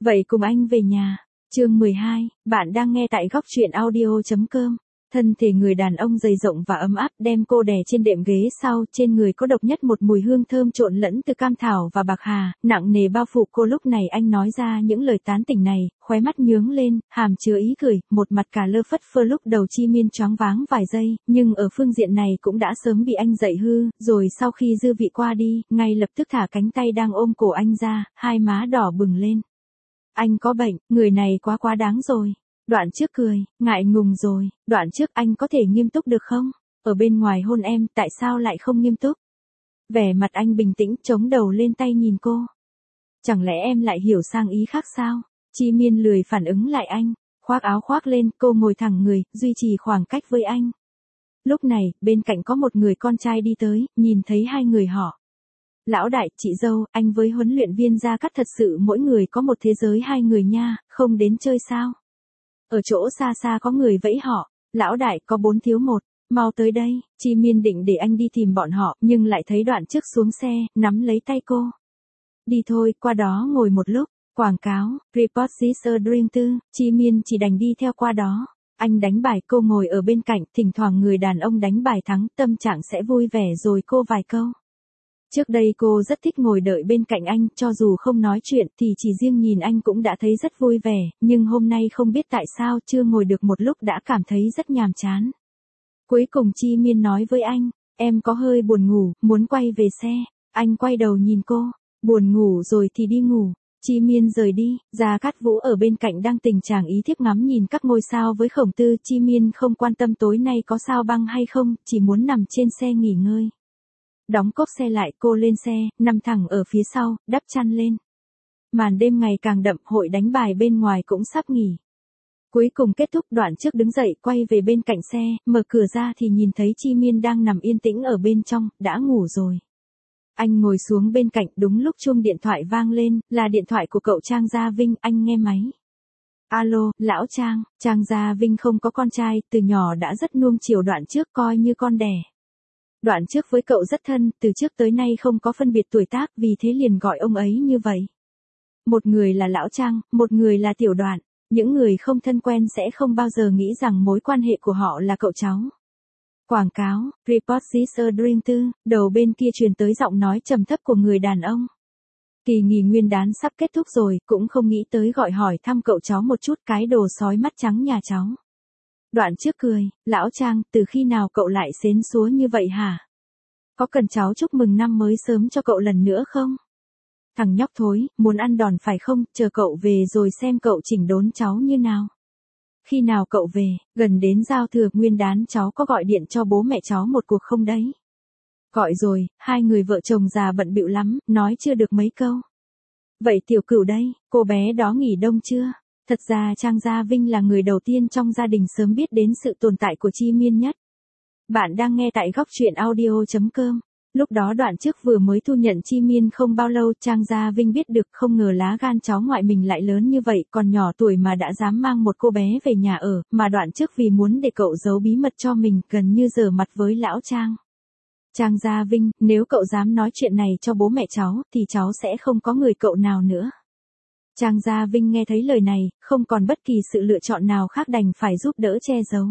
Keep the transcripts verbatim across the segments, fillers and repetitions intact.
Vậy cùng anh về nhà. Chương mười hai, bạn đang nghe tại góc truyện audio chấm com. Thân thể người đàn ông dày rộng và ấm áp đem cô đè trên đệm ghế sau, trên người có độc nhất một mùi hương thơm trộn lẫn từ cam thảo và bạc hà, nặng nề bao phủ cô. Lúc này anh nói ra những lời tán tỉnh này, khóe mắt nhướng lên, hàm chứa ý cười, một mặt cả lơ phất phơ. Lúc đầu Chi Miên choáng váng vài giây, nhưng ở phương diện này cũng đã sớm bị anh dạy hư, rồi sau khi dư vị qua đi, ngay lập tức thả cánh tay đang ôm cổ anh ra, hai má đỏ bừng lên. Anh có bệnh, người này quá quá đáng rồi. Đoạn trước cười, ngại ngùng rồi, đoạn trước anh có thể nghiêm túc được không? Ở bên ngoài hôn em, tại sao lại không nghiêm túc? Vẻ mặt anh bình tĩnh, chống đầu lên tay nhìn cô. Chẳng lẽ em lại hiểu sang ý khác sao? Chi Miên lười phản ứng lại anh, khoác áo khoác lên, cô ngồi thẳng người, duy trì khoảng cách với anh. Lúc này, bên cạnh có một người con trai đi tới, nhìn thấy hai người họ. Lão đại, chị dâu, anh với huấn luyện viên Gia Cát thật sự mỗi người có một thế giới hai người nha, không đến chơi sao? Ở chỗ xa xa có người vẫy họ, lão đại có bốn thiếu một, mau tới đây. Chi Miên định để anh đi tìm bọn họ, nhưng lại thấy Đoạn trước xuống xe, nắm lấy tay cô. Đi thôi, qua đó ngồi một lúc. Quảng cáo, Report is a Dream two, Chi Miên chỉ đành đi theo qua đó. Anh đánh bài, cô ngồi ở bên cạnh, thỉnh thoảng người đàn ông đánh bài thắng, tâm trạng sẽ vui vẻ rồi cô vài câu. Trước đây cô rất thích ngồi đợi bên cạnh anh, cho dù không nói chuyện thì chỉ riêng nhìn anh cũng đã thấy rất vui vẻ, nhưng hôm nay không biết tại sao chưa ngồi được một lúc đã cảm thấy rất nhàm chán. Cuối cùng Chi Miên nói với anh, em có hơi buồn ngủ, muốn quay về xe. Anh quay đầu nhìn cô, buồn ngủ rồi thì đi ngủ. Chi Miên rời đi, Gia Cát Vũ ở bên cạnh đang tình trạng ý thiếp ngắm nhìn các ngôi sao với Khổng Tư. Chi Miên không quan tâm tối nay có sao băng hay không, chỉ muốn nằm trên xe nghỉ ngơi. Đóng cốp xe lại, cô lên xe, nằm thẳng ở phía sau, đắp chăn lên. Màn đêm ngày càng đậm, hội đánh bài bên ngoài cũng sắp nghỉ. Cuối cùng kết thúc. Đoạn trước đứng dậy, quay về bên cạnh xe, mở cửa ra thì nhìn thấy Chi Miên đang nằm yên tĩnh ở bên trong, đã ngủ rồi. Anh ngồi xuống bên cạnh, đúng lúc chuông điện thoại vang lên, là điện thoại của cậu Trang Gia Vinh. Anh nghe máy. Alo, lão Trang. Trang Gia Vinh không có con trai, từ nhỏ đã rất nuông chiều Đoạn trước, coi như con đẻ. Đoạn trước với cậu rất thân, từ trước tới nay không có phân biệt tuổi tác, vì thế liền gọi ông ấy như vậy. Một người là lão Trang, một người là tiểu Đoạn. Những người không thân quen sẽ không bao giờ nghĩ rằng mối quan hệ của họ là cậu cháu. Quảng cáo, Report is a Dream two, đầu bên kia truyền tới giọng nói trầm thấp của người đàn ông. Kỳ nghỉ nguyên đán sắp kết thúc rồi, cũng không nghĩ tới gọi hỏi thăm cậu cháu một chút, cái đồ sói mắt trắng nhà cháu. Đoạn trước cười, lão Trang, từ khi nào cậu lại xến xúa như vậy hả? Có cần cháu chúc mừng năm mới sớm cho cậu lần nữa không? Thằng nhóc thối, muốn ăn đòn phải không, chờ cậu về rồi xem cậu chỉnh đốn cháu như nào. Khi nào cậu về, gần đến giao thừa nguyên đán cháu có gọi điện cho bố mẹ cháu một cuộc không đấy? Gọi rồi, hai người vợ chồng già bận bịu lắm, nói chưa được mấy câu. Vậy tiểu cửu đây, cô bé đó nghỉ đông chưa? Thật ra Trang Gia Vinh là người đầu tiên trong gia đình sớm biết đến sự tồn tại của Chi Miên nhất. Bạn đang nghe tại góc truyện audio chấm com. Lúc đó Đoạn trước vừa mới thu nhận Chi Miên không bao lâu, Trang Gia Vinh biết được, không ngờ lá gan cháu ngoại mình lại lớn như vậy, còn nhỏ tuổi mà đã dám mang một cô bé về nhà ở, mà Đoạn trước vì muốn để cậu giấu bí mật cho mình, gần như giở mặt với lão Trang. Trang Gia Vinh, nếu cậu dám nói chuyện này cho bố mẹ cháu, thì cháu sẽ không có người cậu nào nữa. Trang Gia Vinh nghe thấy lời này, không còn bất kỳ sự lựa chọn nào khác, đành phải giúp đỡ che giấu.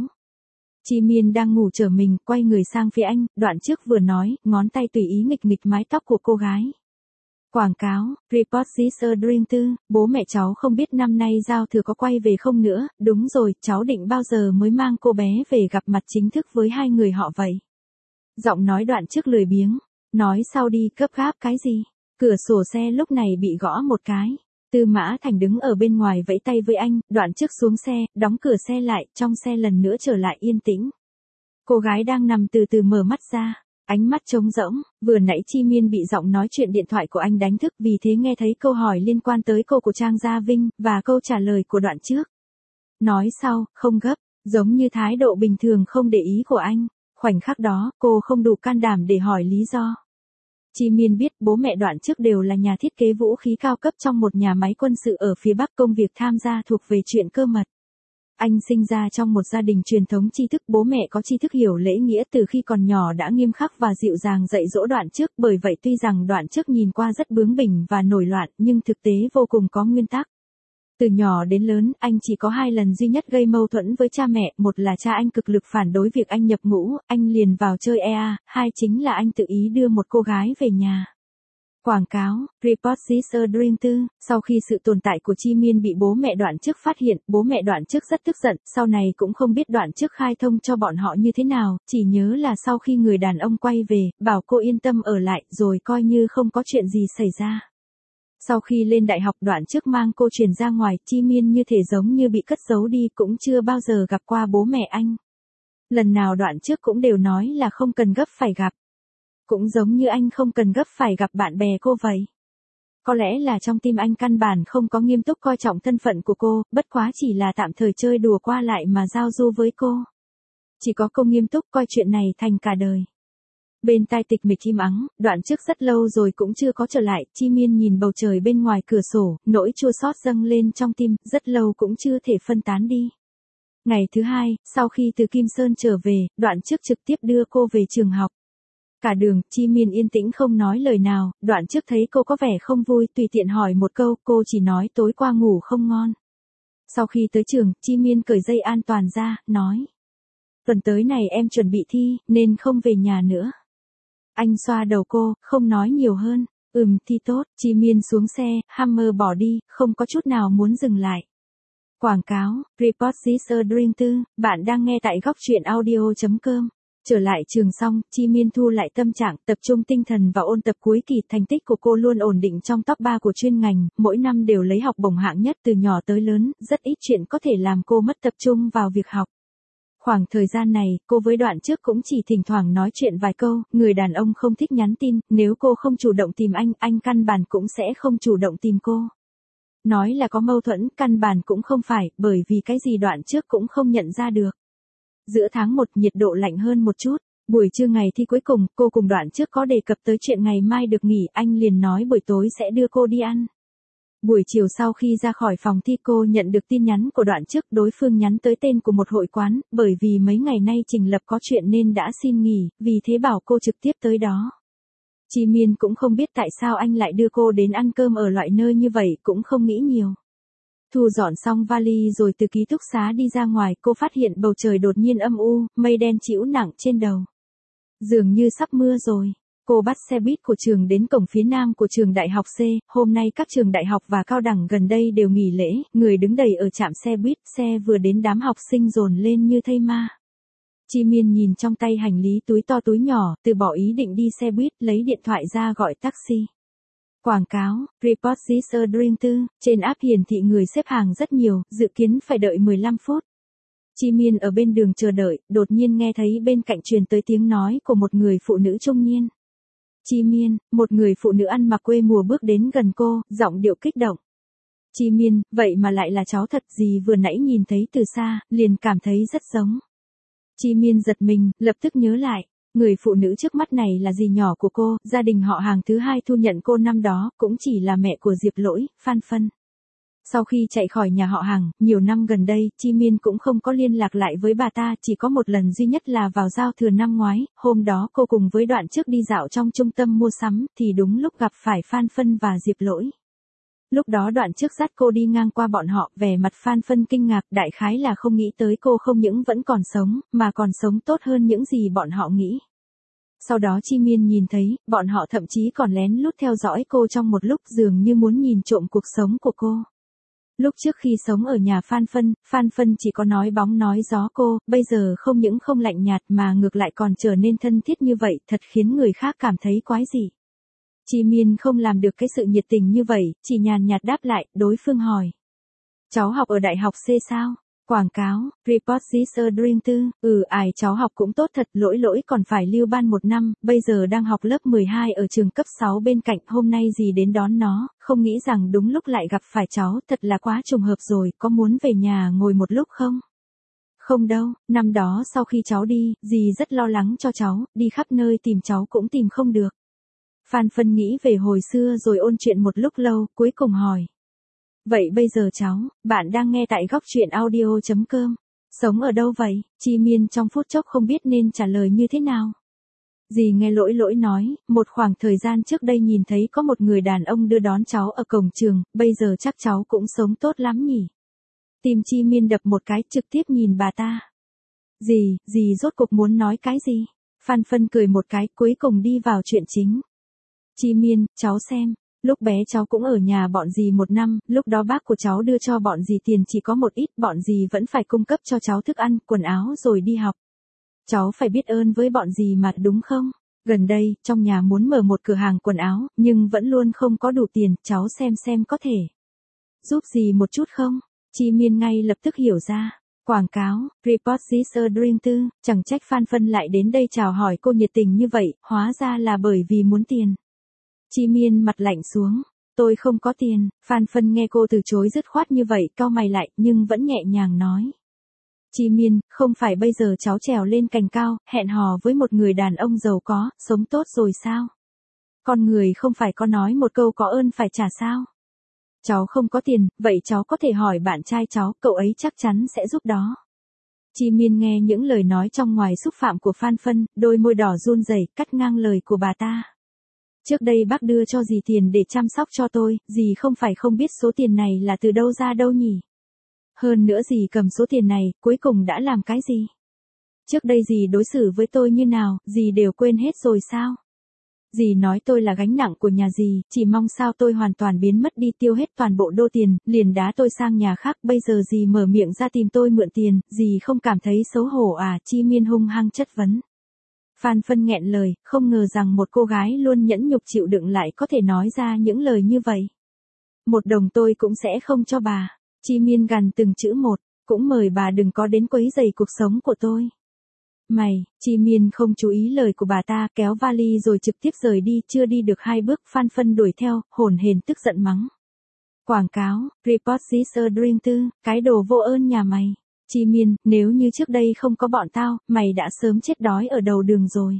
Chi Miên đang ngủ trở mình, quay người sang phía anh, Đoạn trước vừa nói, ngón tay tùy ý nghịch nghịch mái tóc của cô gái. Quảng cáo, Report is a Dream two, bố mẹ cháu không biết năm nay giao thừa có quay về không nữa, đúng rồi, cháu định bao giờ mới mang cô bé về gặp mặt chính thức với hai người họ vậy? Giọng nói Đoạn trước lười biếng, nói sau đi, gấp gáp cái gì? Cửa sổ xe lúc này bị gõ một cái. Tư Mã Thành đứng ở bên ngoài vẫy tay với anh, Đoạn trước xuống xe, đóng cửa xe lại, trong xe lần nữa trở lại yên tĩnh. Cô gái đang nằm từ từ mở mắt ra, ánh mắt trống rỗng, vừa nãy Chi Miên bị giọng nói chuyện điện thoại của anh đánh thức, vì thế nghe thấy câu hỏi liên quan tới cô của Trang Gia Vinh, và câu trả lời của Đoạn trước. Nói sau, không gấp, giống như thái độ bình thường không để ý của anh, khoảnh khắc đó, cô không đủ can đảm để hỏi lý do. Chi Miên biết bố mẹ Đoạn trước đều là nhà thiết kế vũ khí cao cấp trong một nhà máy quân sự ở phía Bắc, công việc tham gia thuộc về chuyện cơ mật. Anh sinh ra trong một gia đình truyền thống tri thức, bố mẹ có tri thức hiểu lễ nghĩa, từ khi còn nhỏ đã nghiêm khắc và dịu dàng dạy dỗ Đoạn trước, bởi vậy tuy rằng Đoạn trước nhìn qua rất bướng bỉnh và nổi loạn, nhưng thực tế vô cùng có nguyên tắc. Từ nhỏ đến lớn, anh chỉ có hai lần duy nhất gây mâu thuẫn với cha mẹ, một là cha anh cực lực phản đối việc anh nhập ngũ, anh liền vào chơi e a, hai chính là anh tự ý đưa một cô gái về nhà. Quảng cáo, Report This a Dream two, sau khi sự tồn tại của Chi Miên bị bố mẹ Đoạn Trước phát hiện, bố mẹ Đoạn Trước rất tức giận, sau này cũng không biết Đoạn Trước khai thông cho bọn họ như thế nào, chỉ nhớ là sau khi người đàn ông quay về, bảo cô yên tâm ở lại, rồi coi như không có chuyện gì xảy ra. Sau khi lên đại học Đoạn Trước mang cô chuyển ra ngoài, Chi Miên như thể giống như bị cất giấu đi, cũng chưa bao giờ gặp qua bố mẹ anh. Lần nào Đoạn Trước cũng đều nói là không cần gấp phải gặp. Cũng giống như anh không cần gấp phải gặp bạn bè cô vậy. Có lẽ là trong tim anh căn bản không có nghiêm túc coi trọng thân phận của cô, bất quá chỉ là tạm thời chơi đùa qua lại mà giao du với cô. Chỉ có cô nghiêm túc coi chuyện này thành cả đời. Bên tai tịch mịch im ắng, Đoạn Trước rất lâu rồi cũng chưa có trở lại, Chi Miên nhìn bầu trời bên ngoài cửa sổ, nỗi chua xót dâng lên trong tim, rất lâu cũng chưa thể phân tán đi. Ngày thứ hai, sau khi từ Kim Sơn trở về, Đoạn Trước trực tiếp đưa cô về trường học. Cả đường, Chi Miên yên tĩnh không nói lời nào, Đoạn Trước thấy cô có vẻ không vui, tùy tiện hỏi một câu, cô chỉ nói tối qua ngủ không ngon. Sau khi tới trường, Chi Miên cởi dây an toàn ra, nói. Tuần tới này em chuẩn bị thi, nên không về nhà nữa. Anh xoa đầu cô, không nói nhiều hơn, ừm thi tốt, Chi Miên xuống xe, Hammer bỏ đi, không có chút nào muốn dừng lại. Quảng cáo, Report This a Dream two, bạn đang nghe tại góc truyện audio chấm com. Trở lại trường xong, Chi Miên thu lại tâm trạng, tập trung tinh thần vào ôn tập cuối kỳ, thành tích của cô luôn ổn định trong top ba của chuyên ngành, mỗi năm đều lấy học bổng hạng nhất từ nhỏ tới lớn, rất ít chuyện có thể làm cô mất tập trung vào việc học. Khoảng thời gian này, cô với Đoạn Trước cũng chỉ thỉnh thoảng nói chuyện vài câu, người đàn ông không thích nhắn tin, nếu cô không chủ động tìm anh, anh căn bản cũng sẽ không chủ động tìm cô. Nói là có mâu thuẫn, căn bản cũng không phải, bởi vì cái gì Đoạn Trước cũng không nhận ra được. Giữa tháng một nhiệt độ lạnh hơn một chút, buổi trưa ngày thi cuối cùng, cô cùng Đoạn Trước có đề cập tới chuyện ngày mai được nghỉ, anh liền nói buổi tối sẽ đưa cô đi ăn. Buổi chiều sau khi ra khỏi phòng thi cô nhận được tin nhắn của Đoạn Trước, đối phương nhắn tới tên của một hội quán, bởi vì mấy ngày nay Trình Lập có chuyện nên đã xin nghỉ, vì thế bảo cô trực tiếp tới đó. Chi Miên cũng không biết tại sao anh lại đưa cô đến ăn cơm ở loại nơi như vậy, cũng không nghĩ nhiều. Thu dọn xong vali rồi từ ký túc xá đi ra ngoài, cô phát hiện bầu trời đột nhiên âm u, mây đen trĩu nặng trên đầu. Dường như sắp mưa rồi. Cô bắt xe buýt của trường đến cổng phía nam của trường đại học C, hôm nay các trường đại học và cao đẳng gần đây đều nghỉ lễ, người đứng đầy ở trạm xe buýt, xe vừa đến đám học sinh dồn lên như thây ma. Chi Miên nhìn trong tay hành lý túi to túi nhỏ, từ bỏ ý định đi xe buýt, lấy điện thoại ra gọi taxi. Quảng cáo, Report This a Dream two, trên app hiển thị người xếp hàng rất nhiều, dự kiến phải đợi mười lăm phút. Chi Miên ở bên đường chờ đợi, đột nhiên nghe thấy bên cạnh truyền tới tiếng nói của một người phụ nữ trung niên. Chi Miên, một người phụ nữ ăn mặc quê mùa bước đến gần cô, giọng điệu kích động. Chi Miên, vậy mà lại là cháu thật, gì vừa nãy nhìn thấy từ xa, liền cảm thấy rất giống. Chi Miên giật mình, lập tức nhớ lại. Người phụ nữ trước mắt này là dì nhỏ của cô, gia đình họ hàng thứ hai thu nhận cô năm đó, cũng chỉ là mẹ của Diệp Lỗi, Phan Phân. Sau khi chạy khỏi nhà họ hàng, nhiều năm gần đây, Chi Miên cũng không có liên lạc lại với bà ta, chỉ có một lần duy nhất là vào giao thừa năm ngoái, hôm đó cô cùng với Đoạn Trước đi dạo trong trung tâm mua sắm, thì đúng lúc gặp phải Phan Phân và Diệp Lỗi. Lúc đó Đoạn Trước dắt cô đi ngang qua bọn họ, vẻ mặt Phan Phân kinh ngạc, đại khái là không nghĩ tới cô không những vẫn còn sống, mà còn sống tốt hơn những gì bọn họ nghĩ. Sau đó Chi Miên nhìn thấy, bọn họ thậm chí còn lén lút theo dõi cô trong một lúc, dường như muốn nhìn trộm cuộc sống của cô. Lúc trước khi sống ở nhà Phan Phân, Phan Phân chỉ có nói bóng nói gió cô, bây giờ không những không lạnh nhạt mà ngược lại còn trở nên thân thiết như vậy, thật khiến người khác cảm thấy quái dị. Chi Miên không làm được cái sự nhiệt tình như vậy, chỉ nhàn nhạt đáp lại, đối phương hỏi. Cháu học ở đại học C sao? Quảng cáo, Report This a Dream two, ừ ai cháu học cũng tốt thật, lỗi lỗi còn phải lưu ban một năm, bây giờ đang học lớp mười hai ở trường cấp sáu bên cạnh, hôm nay dì đến đón nó, không nghĩ rằng đúng lúc lại gặp phải cháu, thật là quá trùng hợp rồi, có muốn về nhà ngồi một lúc không? Không đâu, năm đó sau khi cháu đi, dì rất lo lắng cho cháu, đi khắp nơi tìm cháu cũng tìm không được. Phan Phân nghĩ về hồi xưa rồi ôn chuyện một lúc lâu, cuối cùng hỏi. Vậy bây giờ cháu, bạn đang nghe tại góc truyện audio chấm com. Sống ở đâu vậy? Chi Miên trong phút chốc không biết nên trả lời như thế nào. Dì nghe Lỗi Lỗi nói, một khoảng thời gian trước đây nhìn thấy có một người đàn ông đưa đón cháu ở cổng trường, bây giờ chắc cháu cũng sống tốt lắm nhỉ. Tim Chi Miên đập một cái, trực tiếp nhìn bà ta. Dì, dì rốt cuộc muốn nói cái gì? Phan Phân cười một cái, cuối cùng đi vào chuyện chính. Chi Miên, cháu xem, lúc bé cháu cũng ở nhà bọn dì một năm, lúc đó bác của cháu đưa cho bọn dì tiền chỉ có một ít, bọn dì vẫn phải cung cấp cho cháu thức ăn, quần áo rồi đi học. Cháu phải biết ơn với bọn dì mà, đúng không? Gần đây, trong nhà muốn mở một cửa hàng quần áo, nhưng vẫn luôn không có đủ tiền, cháu xem xem có thể giúp dì một chút không? Chi Miên ngay lập tức hiểu ra. Quảng cáo, report this a dream too, chẳng trách Phan Phân lại đến đây chào hỏi cô nhiệt tình như vậy, hóa ra là bởi vì muốn tiền. Chi Miên mặt lạnh xuống, tôi không có tiền. Phan Phân nghe cô từ chối dứt khoát như vậy, cau mày lại, nhưng vẫn nhẹ nhàng nói. Chi Miên, không phải bây giờ cháu trèo lên cành cao, hẹn hò với một người đàn ông giàu có, sống tốt rồi sao? Con người không phải có nói một câu có ơn phải trả sao? Cháu không có tiền, vậy cháu có thể hỏi bạn trai cháu, cậu ấy chắc chắn sẽ giúp đó. Chi Miên nghe những lời nói trong ngoài xúc phạm của Phan Phân, đôi môi đỏ run rẩy, cắt ngang lời của bà ta. Trước đây bác đưa cho dì tiền để chăm sóc cho tôi, dì không phải không biết số tiền này là từ đâu ra đâu nhỉ? Hơn nữa dì cầm số tiền này, cuối cùng đã làm cái gì? Trước đây dì đối xử với tôi như nào, dì đều quên hết rồi sao? Dì nói tôi là gánh nặng của nhà dì, chỉ mong sao tôi hoàn toàn biến mất đi, tiêu hết toàn bộ đô tiền, liền đá tôi sang nhà khác, bây giờ dì mở miệng ra tìm tôi mượn tiền, dì không cảm thấy xấu hổ à? Chi Miên hung hăng chất vấn. Phan Phân nghẹn lời, không ngờ rằng một cô gái luôn nhẫn nhục chịu đựng lại có thể nói ra những lời như vậy. Một đồng tôi cũng sẽ không cho bà. Chi Miên gằn từng chữ một, cũng mời bà đừng có đến quấy rầy cuộc sống của tôi. Mày, Chi Miên không chú ý lời của bà ta, kéo vali rồi trực tiếp rời đi, chưa đi được hai bước, Phan Phân đuổi theo, hổn hển tức giận mắng. Quảng cáo, report this a dream too, cái đồ vô ơn nhà mày. Chi Miên, nếu như trước đây không có bọn tao, mày đã sớm chết đói ở đầu đường rồi.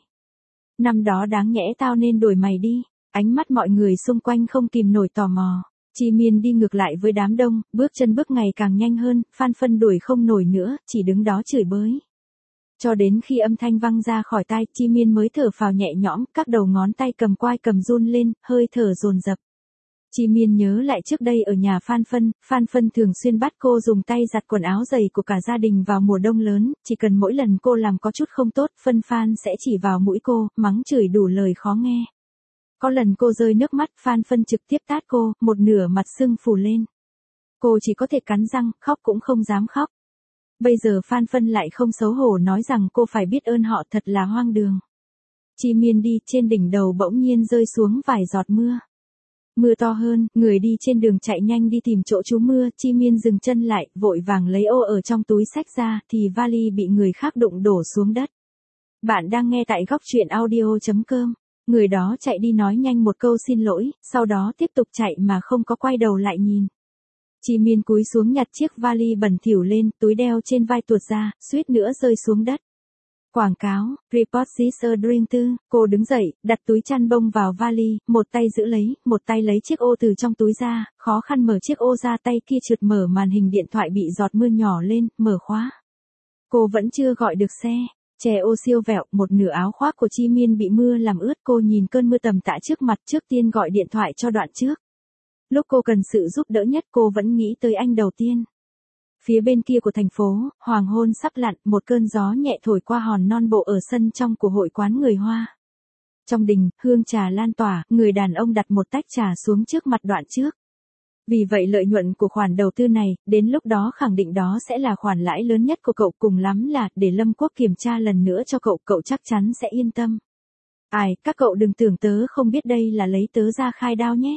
Năm đó đáng nhẽ tao nên đuổi mày đi. Ánh mắt mọi người xung quanh không kìm nổi tò mò. Chi Miên đi ngược lại với đám đông, bước chân bước ngày càng nhanh hơn, Phan Phân đuổi không nổi nữa, chỉ đứng đó chửi bới. Cho đến khi âm thanh vang ra khỏi tai, Chi Miên mới thở phào nhẹ nhõm, các đầu ngón tay cầm quai cầm run lên, hơi thở dồn dập. Chi Miên nhớ lại trước đây ở nhà Phan Phân, Phan Phân thường xuyên bắt cô dùng tay giặt quần áo giày của cả gia đình vào mùa đông lớn, chỉ cần mỗi lần cô làm có chút không tốt, Phân Phan sẽ chỉ vào mũi cô, mắng chửi đủ lời khó nghe. Có lần cô rơi nước mắt, Phan Phân trực tiếp tát cô, một nửa mặt sưng phù lên. Cô chỉ có thể cắn răng, khóc cũng không dám khóc. Bây giờ Phan Phân lại không xấu hổ nói rằng cô phải biết ơn họ, thật là hoang đường. Chi Miên đi, trên đỉnh đầu bỗng nhiên rơi xuống vài giọt mưa. Mưa to hơn, người đi trên đường chạy nhanh đi tìm chỗ trú mưa, Chi Miên dừng chân lại, vội vàng lấy ô ở trong túi xách ra, thì vali bị người khác đụng đổ xuống đất. Bạn đang nghe tại góc truyện audio chấm com. Người đó chạy đi nói nhanh một câu xin lỗi, sau đó tiếp tục chạy mà không có quay đầu lại nhìn. Chi Miên cúi xuống nhặt chiếc vali bẩn thỉu lên, túi đeo trên vai tuột ra, suýt nữa rơi xuống đất. Quảng cáo, report this a dream too, cô đứng dậy, đặt túi chăn bông vào vali, một tay giữ lấy, một tay lấy chiếc ô từ trong túi ra, khó khăn mở chiếc ô ra, tay kia trượt mở màn hình điện thoại bị giọt mưa nhỏ lên, mở khóa. Cô vẫn chưa gọi được xe. Chè ô siêu vẹo, một nửa áo khoác của Chi Miên bị mưa làm ướt, cô nhìn cơn mưa tầm tã trước mặt, trước tiên gọi điện thoại cho Đoạn Trước. Lúc cô cần sự giúp đỡ nhất cô vẫn nghĩ tới anh đầu tiên. Phía bên kia của thành phố, hoàng hôn sắp lặn, một cơn gió nhẹ thổi qua hòn non bộ ở sân trong của hội quán người Hoa. Trong đình, hương trà lan tỏa, người đàn ông đặt một tách trà xuống trước mặt Đoạn Trước. Vì vậy lợi nhuận của khoản đầu tư này, đến lúc đó khẳng định đó sẽ là khoản lãi lớn nhất của cậu, cùng lắm là để Lâm Quốc kiểm tra lần nữa cho cậu, cậu chắc chắn sẽ yên tâm. Ai, các cậu đừng tưởng tớ không biết đây là lấy tớ ra khai đao nhé.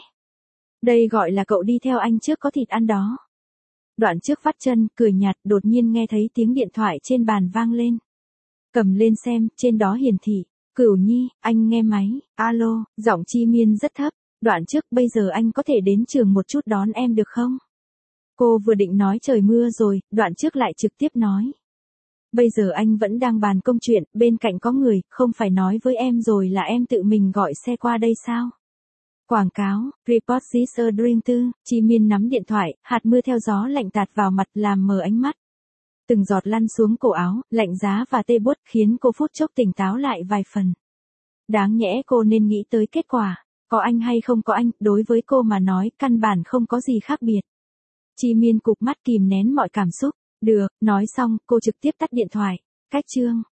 Đây gọi là cậu đi theo anh trước có thịt ăn đó. Đoạn Trước vắt chân, cười nhạt, đột nhiên nghe thấy tiếng điện thoại trên bàn vang lên. Cầm lên xem, trên đó hiển thị, Cửu Nhi, anh nghe máy, alo, giọng Chi Miên rất thấp. Đoạn Trước, bây giờ anh có thể đến trường một chút đón em được không? Cô vừa định nói trời mưa rồi, Đoạn Trước lại trực tiếp nói. Bây giờ anh vẫn đang bàn công chuyện, bên cạnh có người, không phải nói với em rồi là em tự mình gọi xe qua đây sao? Quảng cáo, report this a dream too, Chi Miên nắm điện thoại, hạt mưa theo gió lạnh tạt vào mặt làm mờ ánh mắt. Từng giọt lăn xuống cổ áo, lạnh giá và tê buốt khiến cô phút chốc tỉnh táo lại vài phần. Đáng nhẽ cô nên nghĩ tới kết quả. Có anh hay không có anh, đối với cô mà nói, căn bản không có gì khác biệt. Chi Miên cụp mắt kìm nén mọi cảm xúc. Được, nói xong, cô trực tiếp tắt điện thoại. Cách chương.